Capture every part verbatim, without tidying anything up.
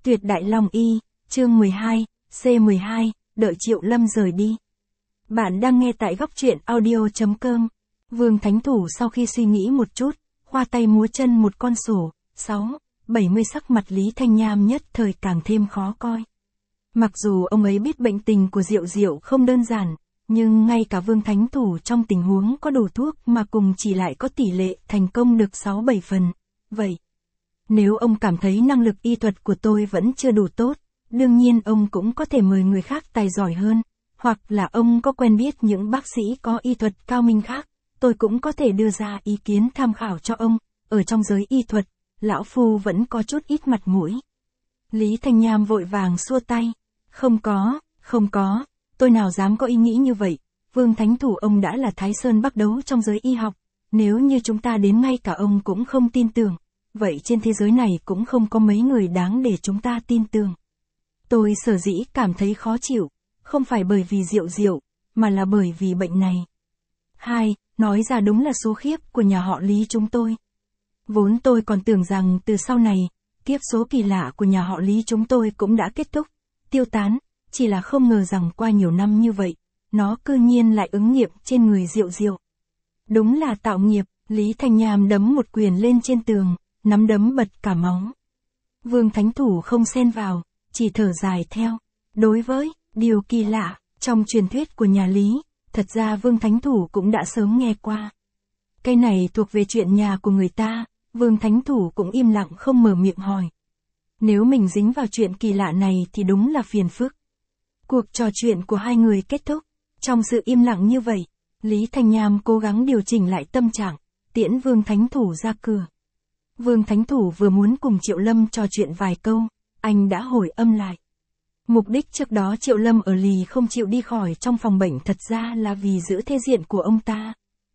Tuyệt Đại Long Y, chương mười hai, C mười hai, đợi Triệu Lâm rời đi. Bạn đang nghe tại góc truyện audio chấm com. Vương Thánh Thủ sau khi suy nghĩ một chút, khoa tay múa chân một con sổ, sáu, bảy mươi sắc mặt Lý Thanh Nham nhất thời càng thêm khó coi. Mặc dù ông ấy biết bệnh tình của Diệu Diệu không đơn giản, nhưng ngay cả Vương Thánh Thủ trong tình huống có đủ thuốc mà cùng chỉ lại có tỷ lệ thành công được sáu bảy phần. Vậy, nếu ông cảm thấy năng lực y thuật của tôi vẫn chưa đủ tốt, đương nhiên ông cũng có thể mời người khác tài giỏi hơn, hoặc là ông có quen biết những bác sĩ có y thuật cao minh khác, tôi cũng có thể đưa ra ý kiến tham khảo cho ông. Ở trong giới y thuật, lão phu vẫn có chút ít mặt mũi. Lý Thanh Nham vội vàng xua tay. Không có, không có, tôi nào dám có ý nghĩ như vậy. Vương Thánh Thủ ông đã là Thái Sơn Bắc Đấu trong giới y học, nếu như chúng ta đến ngay cả ông cũng không tin tưởng, vậy trên thế giới này cũng không có mấy người đáng để chúng ta tin tưởng. Tôi sở dĩ cảm thấy khó chịu, không phải bởi vì Diệu Diệu, mà là bởi vì bệnh này. Hai, nói ra đúng là số khiếp của nhà họ Lý chúng tôi. Vốn tôi còn tưởng rằng từ sau này, kiếp số kỳ lạ của nhà họ Lý chúng tôi cũng đã kết thúc, tiêu tán, chỉ là không ngờ rằng qua nhiều năm như vậy, nó cư nhiên lại ứng nghiệm trên người Diệu Diệu. Đúng là tạo nghiệp. Lý Thanh Nham đấm một quyền lên trên tường, nắm đấm bật cả máu. Vương Thánh Thủ không xen vào, chỉ thở dài theo. Đối với điều kỳ lạ trong truyền thuyết của nhà Lý, thật ra Vương Thánh Thủ cũng đã sớm nghe qua. Cái này thuộc về chuyện nhà của người ta, Vương Thánh Thủ cũng im lặng không mở miệng hỏi. Nếu mình dính vào chuyện kỳ lạ này thì đúng là phiền phức. Cuộc trò chuyện của hai người kết thúc. Trong sự im lặng như vậy, Lý Thanh Nham cố gắng điều chỉnh lại tâm trạng, tiễn Vương Thánh Thủ ra cửa. Vương Thánh Thủ vừa muốn cùng Triệu Lâm trò chuyện vài câu, anh đã hồi âm lại. Mục đích trước đó Triệu Lâm ở lì không chịu đi khỏi trong phòng bệnh thật ra là vì giữ thể diện của ông ta.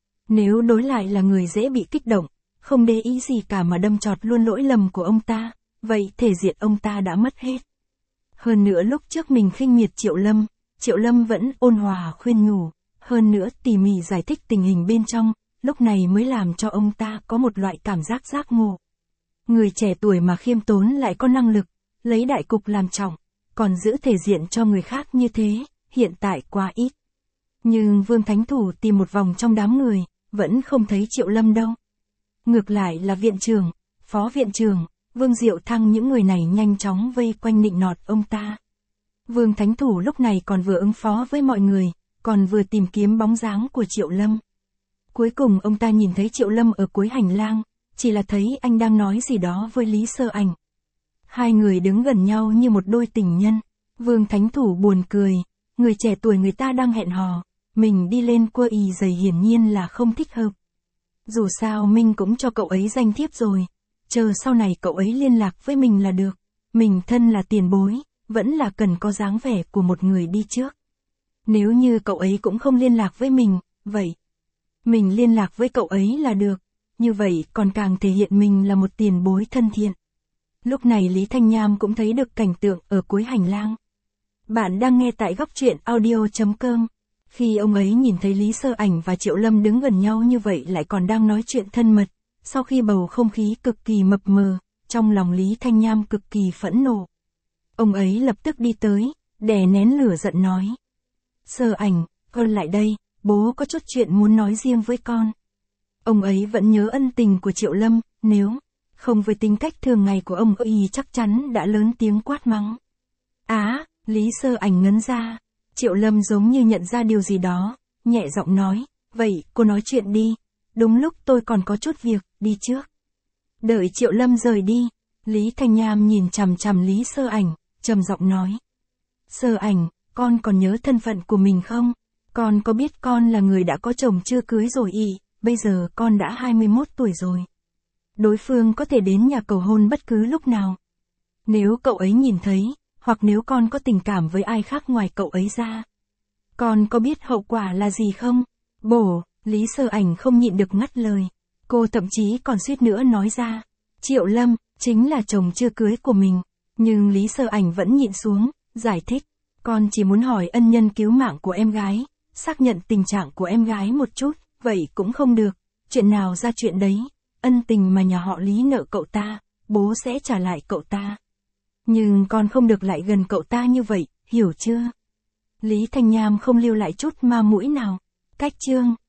Nếu đối lại là người dễ bị kích động, không để ý gì cả mà đâm chọt luôn lỗi lầm của ông ta, vậy thể diện ông ta đã mất hết. Hơn nữa lúc trước mình khinh miệt Triệu Lâm, Triệu Lâm vẫn ôn hòa khuyên nhủ, hơn nữa tỉ mỉ giải thích tình hình bên trong, lúc này mới làm cho ông ta có một loại cảm giác giác ngộ. Người trẻ tuổi mà khiêm tốn lại có năng lực, lấy đại cục làm trọng, còn giữ thể diện cho người khác như thế, hiện tại quá ít. Nhưng Vương Thánh Thủ tìm một vòng trong đám người, vẫn không thấy Triệu Lâm đâu. Ngược lại là viện trưởng, phó viện trưởng, Vương Diệu Thăng những người này nhanh chóng vây quanh nịnh nọt ông ta. Vương Thánh Thủ lúc này còn vừa ứng phó với mọi người, còn vừa tìm kiếm bóng dáng của Triệu Lâm. Cuối cùng ông ta nhìn thấy Triệu Lâm ở cuối hành lang, chỉ là thấy anh đang nói gì đó với Lý Sơ Ảnh. Hai người đứng gần nhau như một đôi tình nhân. Vương Thánh Thủ buồn cười, người trẻ tuổi người ta đang hẹn hò, mình đi lên quơ ì giày hiển nhiên là không thích hợp. Dù sao mình cũng cho cậu ấy danh thiếp rồi, chờ sau này cậu ấy liên lạc với mình là được. Mình thân là tiền bối, vẫn là cần có dáng vẻ của một người đi trước. Nếu như cậu ấy cũng không liên lạc với mình, vậy mình liên lạc với cậu ấy là được, như vậy còn càng thể hiện mình là một tiền bối thân thiện. Lúc này Lý Thanh Nham cũng thấy được cảnh tượng ở cuối hành lang. Bạn đang nghe tại góc truyện audio chấm com. Khi ông ấy nhìn thấy Lý Sơ Ảnh và Triệu Lâm đứng gần nhau như vậy lại còn đang nói chuyện thân mật, sau khi bầu không khí cực kỳ mập mờ, trong lòng Lý Thanh Nham cực kỳ phẫn nộ. Ông ấy lập tức đi tới, đè nén lửa giận nói. Sơ Ảnh, con lại đây, bố có chút chuyện muốn nói riêng với con. Ông ấy vẫn nhớ ân tình của Triệu Lâm, nếu không với tính cách thường ngày của ông ấy chắc chắn đã lớn tiếng quát mắng. Á, Lý Sơ Ảnh ngấn ra. Triệu Lâm giống như nhận ra điều gì đó, nhẹ giọng nói, vậy cô nói chuyện đi, đúng lúc tôi còn có chút việc, đi trước. Đợi Triệu Lâm rời đi, Lý Thanh Nham nhìn chằm chằm Lý Sơ Ảnh, trầm giọng nói. Sơ Ảnh, con còn nhớ thân phận của mình không? Con có biết con là người đã có chồng chưa cưới rồi ị, bây giờ con đã hai mươi mốt tuổi rồi. Đối phương có thể đến nhà cầu hôn bất cứ lúc nào. Nếu cậu ấy nhìn thấy, hoặc nếu con có tình cảm với ai khác ngoài cậu ấy ra, con có biết hậu quả là gì không? Bổ, Lý Sơ Ảnh không nhịn được ngắt lời. Cô thậm chí còn suýt nữa nói ra. Triệu Lâm, chính là chồng chưa cưới của mình. Nhưng Lý Sơ Ảnh vẫn nhịn xuống, giải thích. Con chỉ muốn hỏi ân nhân cứu mạng của em gái, xác nhận tình trạng của em gái một chút, vậy cũng không được. Chuyện nào ra chuyện đấy, ân tình mà nhà họ Lý nợ cậu ta, bố sẽ trả lại cậu ta. Nhưng con không được lại gần cậu ta như vậy, hiểu chưa? Lý Thanh Nham không lưu lại chút ma mũi nào. Cách chương